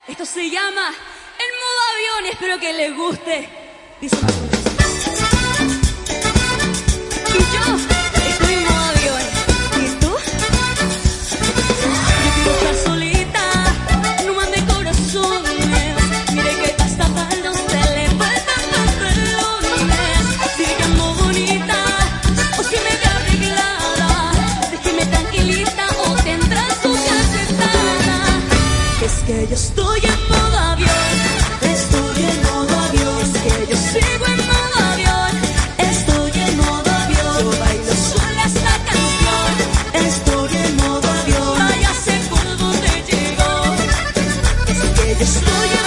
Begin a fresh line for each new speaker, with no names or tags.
Esto se llama En Modo Avión, espero que les guste. Dice más o menos. Y yo estoy en modo avión. ¿Y tú? Yo quiero estar solita, no mande corazones. Mire que hasta falda se le faltan pantalones. Dile que ando bonita, o si me ve arreglada. Déjeme tranquilita o tendrá su cachetada. Es que yo estoy en modo avión. Estoy en modo avión. Es que yo sigo en modo avión. Estoy en modo avión. Yo bailo sola esta canción. Estoy en modo avión. Váyase por donde llegó. Es que yo estoy en